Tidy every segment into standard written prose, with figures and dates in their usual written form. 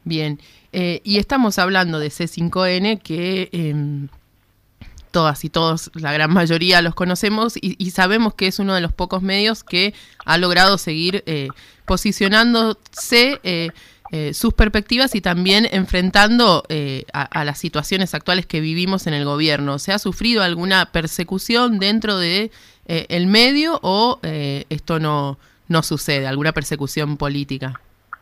Bien, y estamos hablando de C5N que todas y todos, la gran mayoría los conocemos y sabemos que es uno de los pocos medios que ha logrado seguir posicionándose sus perspectivas y también enfrentando a las situaciones actuales que vivimos en el gobierno. ¿Se ha sufrido alguna persecución dentro de el medio o esto no sucede, alguna persecución política?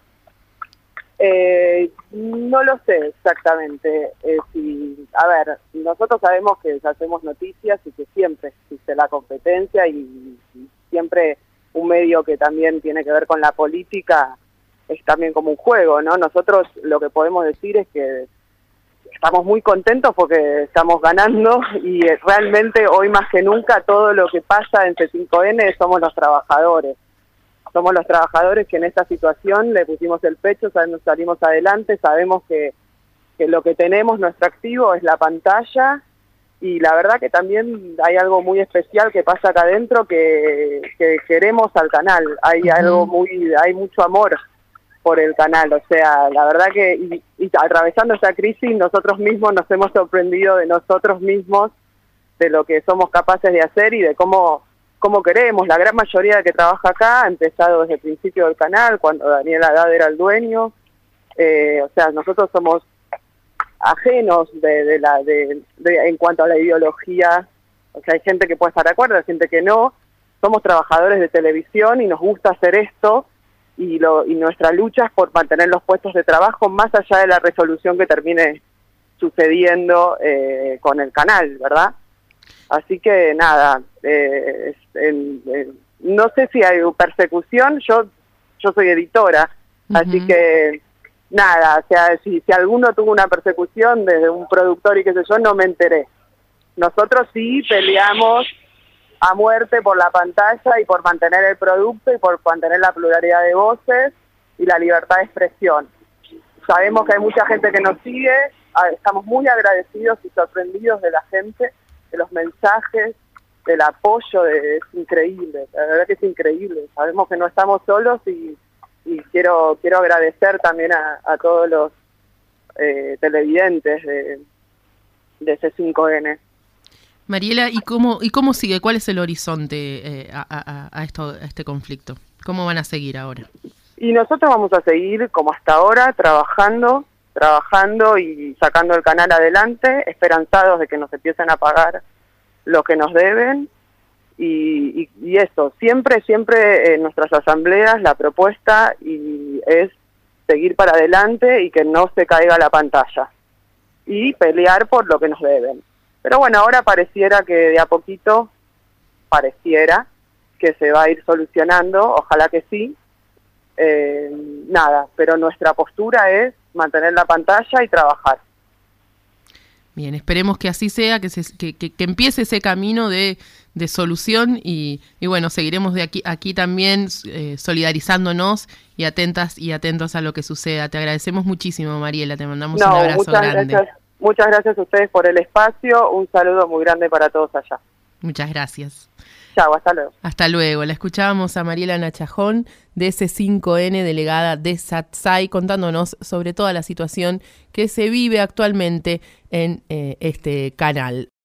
No lo sé exactamente. A ver, nosotros sabemos que hacemos noticias y que siempre existe la competencia y siempre un medio que también tiene que ver con la política es también como un juego, ¿no? Nosotros lo que podemos decir es que estamos muy contentos porque estamos ganando y realmente hoy más que nunca todo lo que pasa en C5N somos los trabajadores. Somos los trabajadores que en esta situación le pusimos el pecho, salimos adelante, sabemos que lo que tenemos, nuestro activo, es la pantalla, y la verdad que también hay algo muy especial que pasa acá adentro que queremos al canal. Hay hay mucho amor por el canal, o sea, la verdad que y atravesando esa crisis nosotros mismos nos hemos sorprendido de nosotros mismos, de lo que somos capaces de hacer y de cómo queremos. La gran mayoría que trabaja acá ha empezado desde el principio del canal, cuando Daniel Haddad era el dueño. O sea, nosotros somos ajenos en cuanto a la ideología. O sea, hay gente que puede estar de acuerdo, hay gente que no. Somos trabajadores de televisión y nos gusta hacer esto, y nuestra lucha es por mantener los puestos de trabajo más allá de la resolución que termine sucediendo con el canal, ¿verdad? Así que nada, no sé si hay persecución, yo soy editora, así que nada, o sea, si alguno tuvo una persecución desde un productor y qué sé yo, no me enteré. Nosotros sí peleamos a muerte por la pantalla y por mantener el producto y por mantener la pluralidad de voces y la libertad de expresión. Sabemos que hay mucha gente que nos sigue, estamos muy agradecidos y sorprendidos de la gente, de los mensajes, del apoyo, es increíble, la verdad que es increíble. Sabemos que no estamos solos y quiero agradecer también a todos los televidentes de C5N. Mariela, ¿y cómo sigue? ¿Cuál es el horizonte a este conflicto? ¿Cómo van a seguir ahora? Y nosotros vamos a seguir como hasta ahora, trabajando y sacando el canal adelante, esperanzados de que nos empiecen a pagar lo que nos deben, y eso, siempre en nuestras asambleas la propuesta es seguir para adelante y que no se caiga la pantalla, y pelear por lo que nos deben. Pero bueno, ahora pareciera que de a poquito, que se va a ir solucionando, ojalá que sí. Nada, pero nuestra postura es mantener la pantalla y trabajar. Bien, esperemos que así sea, que empiece ese camino de solución y bueno, seguiremos de aquí también solidarizándonos y atentas y atentos a lo que suceda. Te agradecemos muchísimo, Mariela, te mandamos un abrazo grande. Muchas gracias a ustedes por el espacio, un saludo muy grande para todos allá. Muchas gracias. Chao, hasta luego. Hasta luego. La escuchábamos a Mariela Nachajón de C5N, delegada de Satsai, contándonos sobre toda la situación que se vive actualmente en este canal.